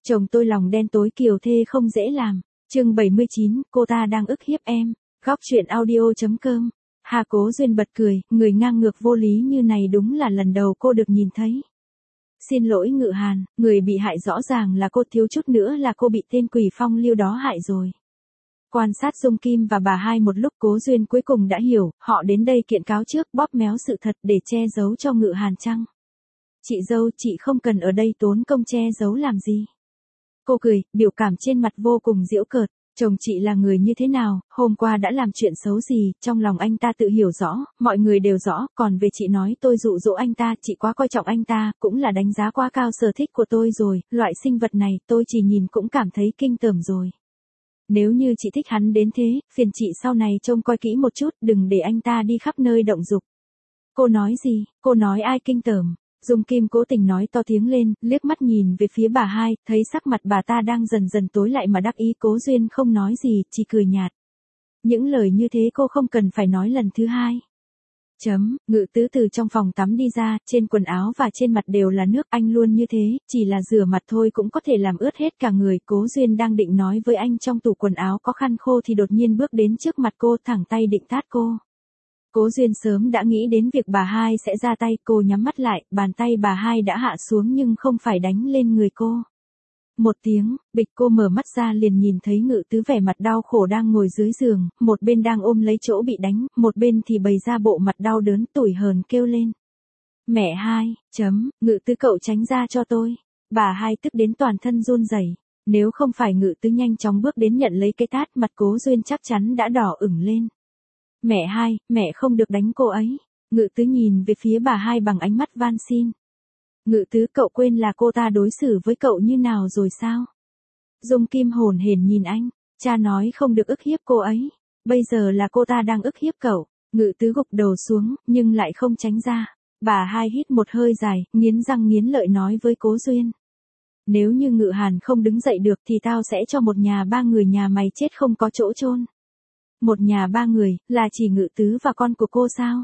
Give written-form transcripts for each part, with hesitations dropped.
Chồng tôi lòng đen tối kiều thê không dễ làm. Chương 79, cô ta đang ức hiếp em. Góc truyện audio.com. Hà Cố Duyên bật cười, người ngang ngược vô lý như này đúng là lần đầu cô được nhìn thấy. Xin lỗi Ngự Hàn, người bị hại rõ ràng là cô, thiếu chút nữa là cô bị tên quỷ phong lưu đó hại rồi. Quan sát Dung Kim và bà hai một lúc, Cố Duyên cuối cùng đã hiểu, họ đến đây kiện cáo trước, bóp méo sự thật để che giấu cho Ngự Hàn chăng? Chị dâu, chị không cần ở đây tốn công che giấu làm gì. Cô cười, biểu cảm trên mặt vô cùng giễu cợt. Chồng chị là người như thế nào, hôm qua đã làm chuyện xấu gì, trong lòng anh ta tự hiểu rõ, mọi người đều rõ, còn về chị nói tôi dụ dỗ anh ta, chị quá coi trọng anh ta, cũng là đánh giá quá cao sở thích của tôi rồi, loại sinh vật này tôi chỉ nhìn cũng cảm thấy kinh tởm rồi. Nếu như chị thích hắn đến thế, phiền chị sau này trông coi kỹ một chút, đừng để anh ta đi khắp nơi động dục. Cô nói gì, cô nói ai kinh tởm? Dung Kim cố tình nói to tiếng lên, liếc mắt nhìn về phía bà hai, thấy sắc mặt bà ta đang dần dần tối lại mà đắc ý. Cố Duyên không nói gì, chỉ cười nhạt. Những lời như thế cô không cần phải nói lần thứ hai. Ngự tứ từ trong phòng tắm đi ra, trên quần áo và trên mặt đều là nước, anh luôn như thế, chỉ là rửa mặt thôi cũng có thể làm ướt hết cả người. Cố Duyên đang định nói với anh trong tủ quần áo có khăn khô thì đột nhiên bước đến trước mặt cô, thẳng tay định tát cô. Cố Duyên sớm đã nghĩ đến việc bà hai sẽ ra tay, cô nhắm mắt lại, bàn tay bà hai đã hạ xuống nhưng không phải đánh lên người cô. Một tiếng, bịch, cô mở mắt ra liền nhìn thấy Ngự tứ vẻ mặt đau khổ đang ngồi dưới giường, một bên đang ôm lấy chỗ bị đánh, một bên thì bày ra bộ mặt đau đớn tủi hờn kêu lên. Mẹ hai, Ngự tứ cậu tránh ra cho tôi. Bà hai tức đến toàn thân run rẩy. Nếu không phải Ngự tứ nhanh chóng bước đến nhận lấy cái tát, mặt Cố Duyên chắc chắn đã đỏ ửng lên. Mẹ hai, mẹ không được đánh cô ấy. Ngự tứ nhìn về phía bà hai bằng ánh mắt van xin. Ngự tứ, cậu quên là cô ta đối xử với cậu như nào rồi sao? Dung Kim hồn hển nhìn anh, cha nói không được ức hiếp cô ấy. Bây giờ là cô ta đang ức hiếp cậu. Ngự tứ gục đầu xuống, nhưng lại không tránh ra. Bà hai hít một hơi dài, nghiến răng nghiến lợi nói với Cố Duyên. Nếu như Ngự Hàn không đứng dậy được thì tao sẽ cho một nhà ba người nhà mày chết không có chỗ chôn. Một nhà ba người, là chỉ Ngự tứ và con của cô sao?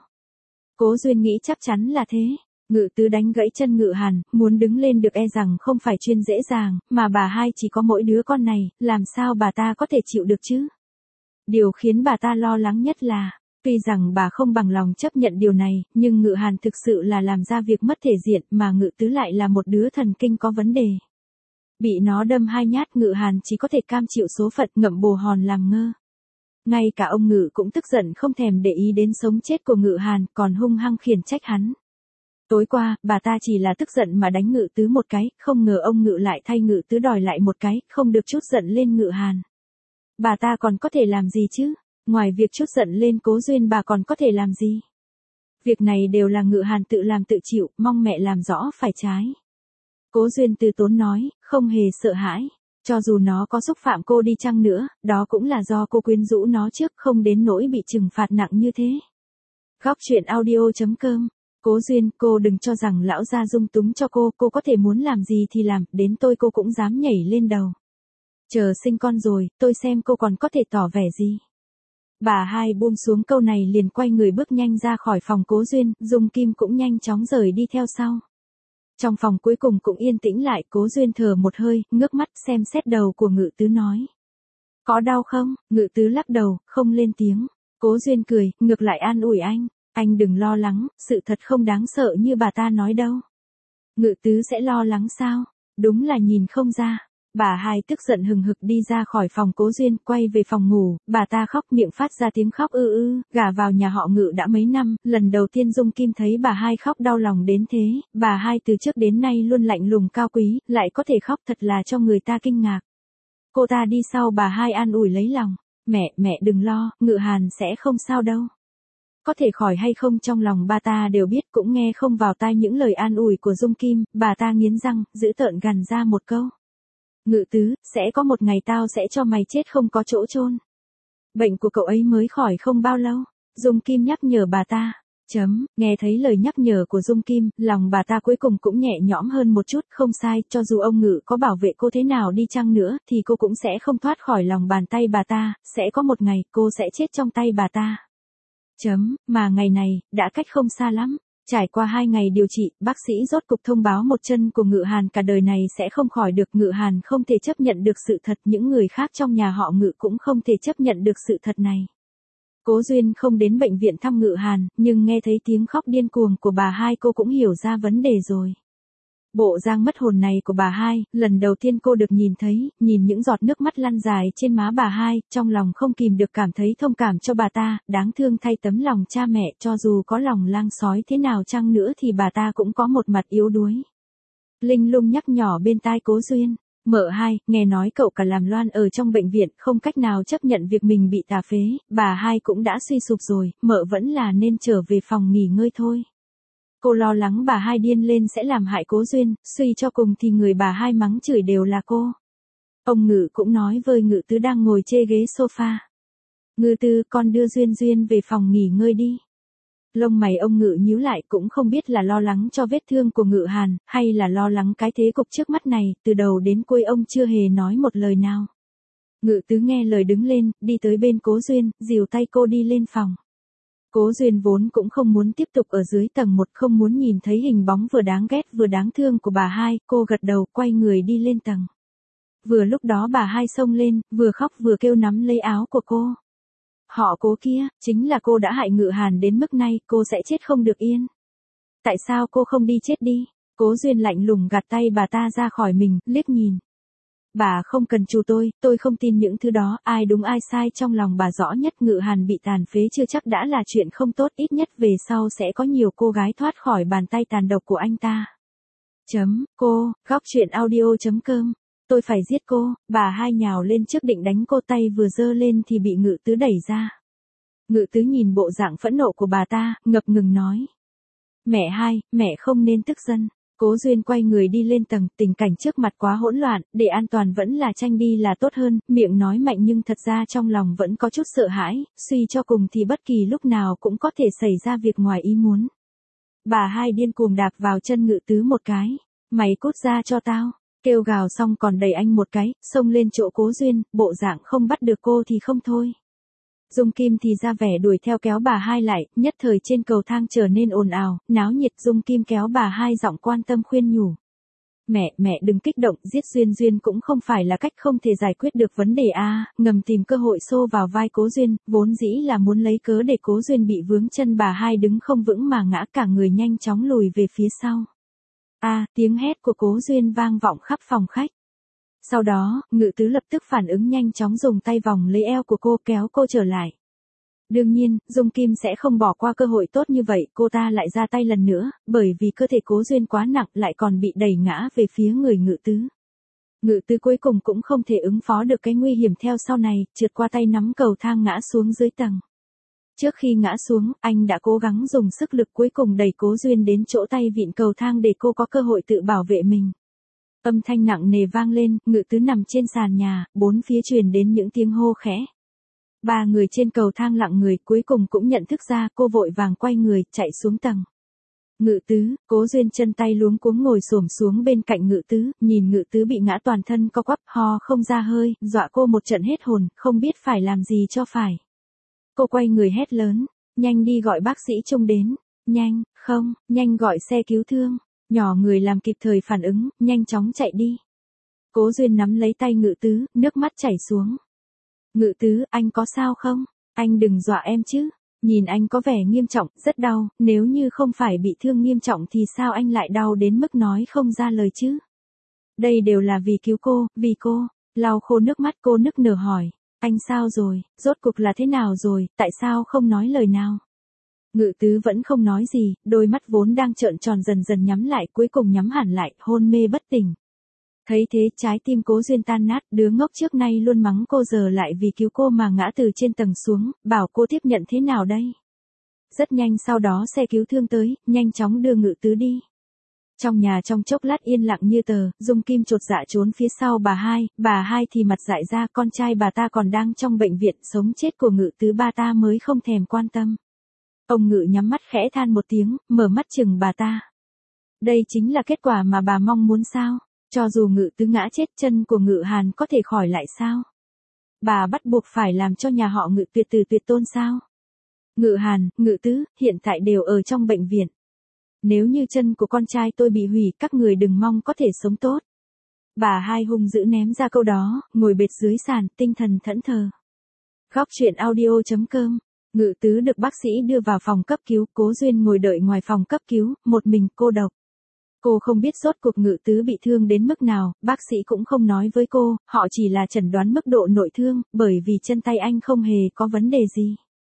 Cố Duyên nghĩ chắc chắn là thế. Ngự tứ đánh gãy chân Ngự Hàn, muốn đứng lên được e rằng không phải chuyện dễ dàng, mà bà hai chỉ có mỗi đứa con này, làm sao bà ta có thể chịu được chứ? Điều khiến bà ta lo lắng nhất là, tuy rằng bà không bằng lòng chấp nhận điều này, nhưng Ngự Hàn thực sự là làm ra việc mất thể diện, mà Ngự tứ lại là một đứa thần kinh có vấn đề. Bị nó đâm 2 nhát, Ngự Hàn chỉ có thể cam chịu số phận, ngậm bồ hòn làm ngơ. Ngay cả ông Ngự cũng tức giận, không thèm để ý đến sống chết của Ngự Hàn, còn hung hăng khiển trách hắn. Tối qua, bà ta chỉ là tức giận mà đánh Ngự tứ một cái, không ngờ ông Ngự lại thay Ngự tứ đòi lại một cái, không được chút giận lên Ngự Hàn. Bà ta còn có thể làm gì chứ? Ngoài việc chút giận lên Cố Duyên, bà còn có thể làm gì? Việc này đều là Ngự Hàn tự làm tự chịu, mong mẹ làm rõ phải trái. Cố Duyên từ tốn nói, không hề sợ hãi. Cho dù nó có xúc phạm cô đi chăng nữa, đó cũng là do cô quyến rũ nó trước, không đến nỗi bị trừng phạt nặng như thế. Góc truyện audio.com. Cố Duyên, cô đừng cho rằng lão gia dung túng cho cô có thể muốn làm gì thì làm, đến tôi cô cũng dám nhảy lên đầu. Chờ sinh con rồi, tôi xem cô còn có thể tỏ vẻ gì. Bà hai buông xuống câu này liền quay người bước nhanh ra khỏi phòng Cố Duyên, Dung Kim cũng nhanh chóng rời đi theo sau. Trong phòng cuối cùng cũng yên tĩnh lại, Cố Duyên thở một hơi, ngước mắt xem xét đầu của Ngự tứ nói. Có đau không? Ngự tứ lắc đầu, không lên tiếng. Cố Duyên cười, ngược lại an ủi anh đừng lo lắng, sự thật không đáng sợ như bà ta nói đâu. Ngự tứ sẽ lo lắng sao? Đúng là nhìn không ra. Bà hai tức giận hừng hực đi ra khỏi phòng Cố Duyên, quay về phòng ngủ, bà ta khóc, miệng phát ra tiếng khóc gả vào nhà họ Ngự đã mấy năm, lần đầu tiên Dung Kim thấy bà hai khóc đau lòng đến thế, bà hai từ trước đến nay luôn lạnh lùng cao quý, lại có thể khóc thật là cho người ta kinh ngạc. Cô ta đi sau bà hai an ủi lấy lòng, mẹ đừng lo, Ngự Hàn sẽ không sao đâu. Có thể khỏi hay không trong lòng bà ta đều biết, cũng nghe không vào tai những lời an ủi của Dung Kim, bà ta nghiến răng, giữ tợn gằn ra một câu. Ngự tứ, sẽ có một ngày tao sẽ cho mày chết không có chỗ chôn. Bệnh của cậu ấy mới khỏi không bao lâu. Dung Kim nhắc nhở bà ta. Nghe thấy lời nhắc nhở của Dung Kim, lòng bà ta cuối cùng cũng nhẹ nhõm hơn một chút, không sai, cho dù ông Ngự có bảo vệ cô thế nào đi chăng nữa, thì cô cũng sẽ không thoát khỏi lòng bàn tay bà ta, sẽ có một ngày, cô sẽ chết trong tay bà ta. Mà ngày này, đã cách không xa lắm. Trải qua 2 ngày điều trị, bác sĩ rốt cục thông báo một chân của Ngự Hàn cả đời này sẽ không khỏi được. Ngự Hàn không thể chấp nhận được sự thật, những người khác trong nhà họ Ngự cũng không thể chấp nhận được sự thật này. Cố Duyên không đến bệnh viện thăm Ngự Hàn, nhưng nghe thấy tiếng khóc điên cuồng của bà hai cô cũng hiểu ra vấn đề rồi. Bộ dáng mất hồn này của bà hai, lần đầu tiên cô được nhìn thấy, nhìn những giọt nước mắt lăn dài trên má bà hai, trong lòng không kìm được cảm thấy thông cảm cho bà ta, đáng thương thay tấm lòng cha mẹ, cho dù có lòng lang sói thế nào chăng nữa thì bà ta cũng có một mặt yếu đuối. Linh lung nhắc nhỏ bên tai Cố Duyên, mợ hai, nghe nói cậu cả làm loan ở trong bệnh viện, không cách nào chấp nhận việc mình bị tà phế, bà hai cũng đã suy sụp rồi, mợ vẫn là nên trở về phòng nghỉ ngơi thôi. Cô lo lắng bà hai điên lên sẽ làm hại Cố Duyên, suy cho cùng thì người bà hai mắng chửi đều là cô. Ông Ngự cũng nói với Ngự Tứ đang ngồi chê ghế sofa. Ngự Tứ, con đưa Duyên Duyên về phòng nghỉ ngơi đi. Lông mày ông Ngự nhíu lại, cũng không biết là lo lắng cho vết thương của Ngự Hàn, hay là lo lắng cái thế cục trước mắt này, từ đầu đến cuối ông chưa hề nói một lời nào. Ngự Tứ nghe lời đứng lên, đi tới bên Cố Duyên, dìu tay cô đi lên phòng. Cố Duyên vốn cũng không muốn tiếp tục ở dưới tầng 1, không muốn nhìn thấy hình bóng vừa đáng ghét vừa đáng thương của bà hai, cô gật đầu quay người đi lên tầng. Vừa lúc đó bà hai xông lên, vừa khóc vừa kêu nắm lấy áo của cô. Họ Cố kia, chính là cô đã hại Ngự Hàn đến mức này, cô sẽ chết không được yên. Tại sao cô không đi chết đi? Cố Duyên lạnh lùng gạt tay bà ta ra khỏi mình, liếc nhìn. Bà không cần chú tôi không tin những thứ đó, ai đúng ai sai trong lòng bà rõ nhất. Ngự Hàn bị tàn phế chưa chắc đã là chuyện không tốt, ít nhất về sau sẽ có nhiều cô gái thoát khỏi bàn tay tàn độc của anh ta. Góc truyện audio.com. Tôi phải giết cô, bà hai nhào lên trước định đánh cô, tay vừa giơ lên thì bị Ngự Tứ đẩy ra. Ngự Tứ nhìn bộ dạng phẫn nộ của bà ta, ngập ngừng nói. Mẹ hai, mẹ không nên tức giận. Cố Duyên quay người đi lên tầng, tình cảnh trước mặt quá hỗn loạn, để an toàn vẫn là tranh đi là tốt hơn, miệng nói mạnh nhưng thật ra trong lòng vẫn có chút sợ hãi, suy cho cùng thì bất kỳ lúc nào cũng có thể xảy ra việc ngoài ý muốn. Bà hai điên cuồng đạp vào chân Ngự Tứ một cái, mày cút ra cho tao, kêu gào xong còn đẩy anh một cái, xông lên chỗ Cố Duyên, bộ dạng không bắt được cô thì không thôi. Dung Kim thì ra vẻ đuổi theo kéo bà hai lại, nhất thời trên cầu thang trở nên ồn ào, náo nhiệt. Dung Kim kéo bà hai giọng quan tâm khuyên nhủ. Mẹ đừng kích động, giết Duyên Duyên cũng không phải là cách không thể giải quyết được vấn đề a. Ngầm tìm cơ hội xô vào vai Cố Duyên, vốn dĩ là muốn lấy cớ để Cố Duyên bị vướng chân, bà hai đứng không vững mà ngã cả người nhanh chóng lùi về phía sau. Tiếng hét của Cố Duyên vang vọng khắp phòng khách. Sau đó, Ngự Tứ lập tức phản ứng nhanh chóng dùng tay vòng lấy eo của cô kéo cô trở lại. Đương nhiên, Dung Kim sẽ không bỏ qua cơ hội tốt như vậy, cô ta lại ra tay lần nữa, bởi vì cơ thể Cố Duyên quá nặng lại còn bị đẩy ngã về phía người Ngự Tứ. Ngự Tứ cuối cùng cũng không thể ứng phó được cái nguy hiểm theo sau này, trượt qua tay nắm cầu thang ngã xuống dưới tầng. Trước khi ngã xuống, anh đã cố gắng dùng sức lực cuối cùng đẩy Cố Duyên đến chỗ tay vịn cầu thang để cô có cơ hội tự bảo vệ mình. Âm thanh nặng nề vang lên, Ngự Tứ nằm trên sàn nhà, bốn phía truyền đến những tiếng hô khẽ. Ba người trên cầu thang lặng người, cuối cùng cũng nhận thức ra, cô vội vàng quay người, chạy xuống tầng. Ngự Tứ, Cố Duyên chân tay luống cuống ngồi xổm xuống bên cạnh Ngự Tứ, nhìn Ngự Tứ bị ngã toàn thân co quắp, ho không ra hơi, dọa cô một trận hết hồn, không biết phải làm gì cho phải. Cô quay người hét lớn, nhanh đi gọi bác sĩ Trung đến, nhanh gọi xe cứu thương. Nhỏ người làm kịp thời phản ứng, nhanh chóng chạy đi. Cố Duyên nắm lấy tay Ngự Tứ, nước mắt chảy xuống. Ngự Tứ, anh có sao không? Anh đừng dọa em chứ. Nhìn anh có vẻ nghiêm trọng, rất đau, nếu như không phải bị thương nghiêm trọng thì sao anh lại đau đến mức nói không ra lời chứ? Đây đều là vì cứu cô, vì cô. Lau khô nước mắt cô nức nở hỏi. Anh sao rồi, rốt cục là thế nào rồi, tại sao không nói lời nào? Ngự Tứ vẫn không nói gì, đôi mắt vốn đang trợn tròn dần dần nhắm lại, cuối cùng nhắm hẳn lại, hôn mê bất tỉnh. Thấy thế trái tim Cố Duyên tan nát, đứa ngốc trước nay luôn mắng cô giờ lại vì cứu cô mà ngã từ trên tầng xuống, bảo cô tiếp nhận thế nào đây? Rất nhanh sau đó xe cứu thương tới, nhanh chóng đưa Ngự Tứ đi. Trong nhà trong chốc lát yên lặng như tờ, Dung Kim chột dạ trốn phía sau bà hai thì mặt dại ra, con trai bà ta còn đang trong bệnh viện, sống chết của Ngự Tứ ba ta mới không thèm quan tâm. Ông Ngự nhắm mắt khẽ than một tiếng, mở mắt chừng bà ta. Đây chính là kết quả mà bà mong muốn sao? Cho dù Ngự Tứ ngã chết, chân của Ngự Hàn có thể khỏi lại sao? Bà bắt buộc phải làm cho nhà họ Ngự tuyệt tử tuyệt tôn sao? Ngự Hàn, Ngự Tứ, hiện tại đều ở trong bệnh viện. Nếu như chân của con trai tôi bị hủy, các người đừng mong có thể sống tốt. Bà hai hung dữ ném ra câu đó, ngồi bệt dưới sàn, tinh thần thẫn thờ. Góc truyện audio.com. Ngự tứ được bác sĩ đưa vào phòng cấp cứu, Cố Duyên ngồi đợi ngoài phòng cấp cứu, một mình cô độc. Cô không biết rốt cuộc Ngự tứ bị thương đến mức nào, bác sĩ cũng không nói với cô, họ chỉ là chẩn đoán mức độ nội thương, bởi vì chân tay anh không hề có vấn đề gì.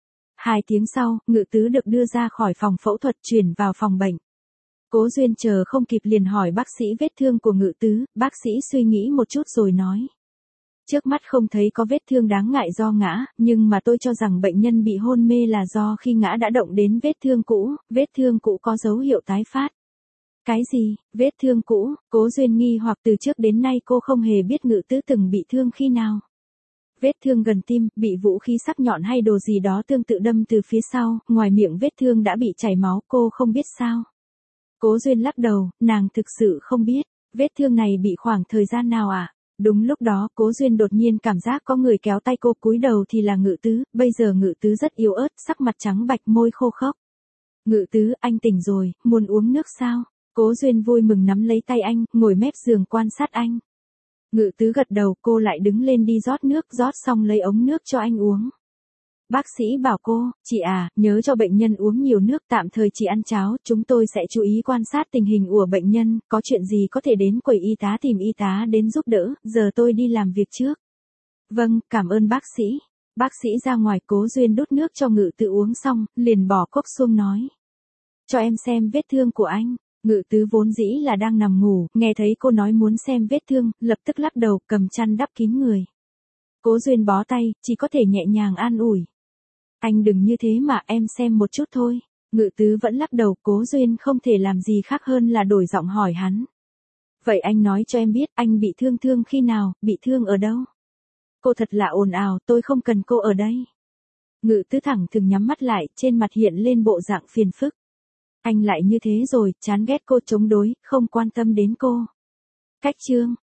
2 tiếng sau, Ngự tứ được đưa ra khỏi phòng phẫu thuật chuyển vào phòng bệnh. Cố Duyên chờ không kịp liền hỏi bác sĩ vết thương của Ngự tứ, bác sĩ suy nghĩ một chút rồi nói. Trước mắt không thấy có vết thương đáng ngại do ngã, nhưng mà tôi cho rằng bệnh nhân bị hôn mê là do khi ngã đã động đến vết thương cũ có dấu hiệu tái phát. Cái gì, vết thương cũ? Cố Duyên nghi hoặc từ trước đến nay cô không hề biết Ngự tứ từng bị thương khi nào. Vết thương gần tim, bị vũ khí sắc nhọn hay đồ gì đó tương tự đâm từ phía sau, ngoài miệng vết thương đã bị chảy máu, cô không biết sao. Cố Duyên lắc đầu, nàng thực sự không biết, vết thương này bị khoảng thời gian nào ạ? Đúng lúc đó, Cố Duyên đột nhiên cảm giác có người kéo tay cô, cúi đầu thì là Ngự tứ, bây giờ Ngự tứ rất yếu ớt, sắc mặt trắng bạch, môi khô khốc. Ngự tứ, anh tỉnh rồi, muốn uống nước sao? Cố Duyên vui mừng nắm lấy tay anh, ngồi mép giường quan sát anh. Ngự tứ gật đầu, cô lại đứng lên đi rót nước, rót xong lấy ống nước cho anh uống. Bác sĩ bảo cô, chị à, nhớ cho bệnh nhân uống nhiều nước, tạm thời chỉ ăn cháo, chúng tôi sẽ chú ý quan sát tình hình của bệnh nhân, có chuyện gì có thể đến quầy y tá tìm y tá đến giúp đỡ, giờ tôi đi làm việc trước. Vâng, cảm ơn bác sĩ. Bác sĩ ra ngoài, Cố Duyên đút nước cho Ngự tứ uống xong, liền bỏ cốc xuống nói. Cho em xem vết thương của anh. Ngự tứ vốn dĩ là đang nằm ngủ, nghe thấy cô nói muốn xem vết thương, lập tức lắc đầu, cầm chăn đắp kín người. Cố Duyên bó tay, chỉ có thể nhẹ nhàng an ủi. Anh đừng như thế mà, em xem một chút thôi. Ngự tứ vẫn lắc đầu, Cố Duyên không thể làm gì khác hơn là đổi giọng hỏi hắn. Vậy anh nói cho em biết, anh bị thương khi nào, bị thương ở đâu? Cô thật là ồn ào, tôi không cần cô ở đây. Ngự tứ thẳng thừng nhắm mắt lại, trên mặt hiện lên bộ dạng phiền phức. Anh lại như thế rồi, chán ghét cô, chống đối, không quan tâm đến cô. Cách chương